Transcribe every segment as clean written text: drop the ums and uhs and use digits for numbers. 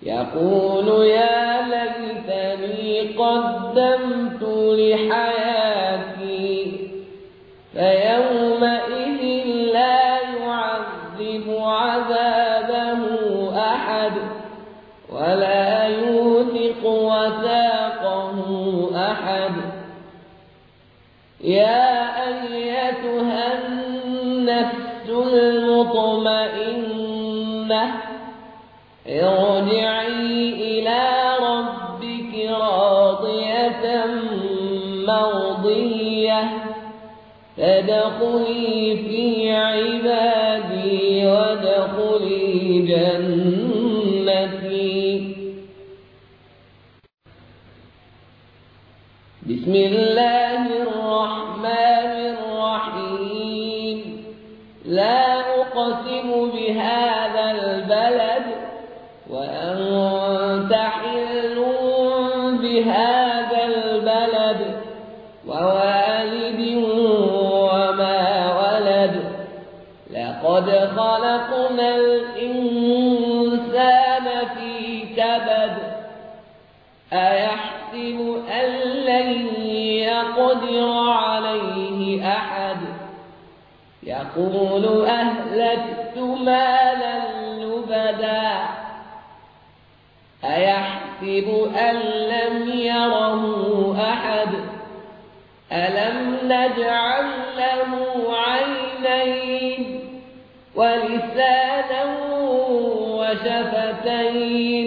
يقول يا ليتني قدمت لحياتي فيومئذ لا يعذب عذابه أحد ولا يوثق وثاقه أحد. يا أيتها النفس المطمئنة ارجعي إلى ربك راضية مرضية فادخلي في عبادي وادخلي جنتي. بسم الله الرحمن الرحيم. لا أقسم بهذا البلد وأنت حل بهذا البلد ووالد وما ولد. لقد خلقنا الإنسان في كبد. أيحسب أن لن يقدر عليه أحد. يقول أهلكت مالا لبدا. أيحسب أن لم يره أحد. ألم نجعل له عينين ولسانا وشفتين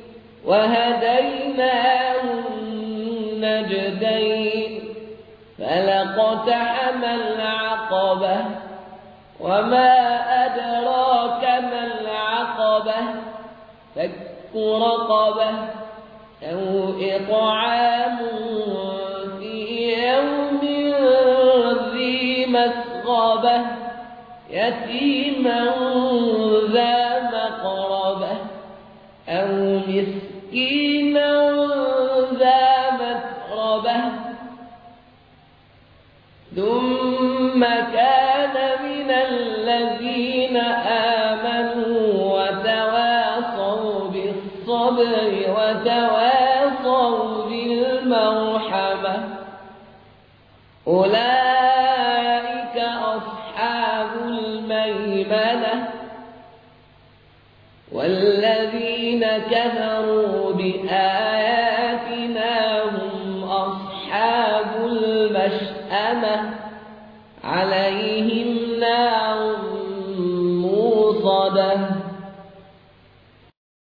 وهديناه النجدين. فلاقتحم العقبة وما أدراك ما العقبة. فك رقبة أو إطعام في يوم ذي مسغبة يتيما ذا مقربة أو مسكينا ذا متربة ثم كان من الذين آمنوا وتواصوا بالصبر وتواصوا بالمرحمة أولئك أصحاب الميمنة. والذين كفروا بآياتنا هم أصحاب المشأمة عليهم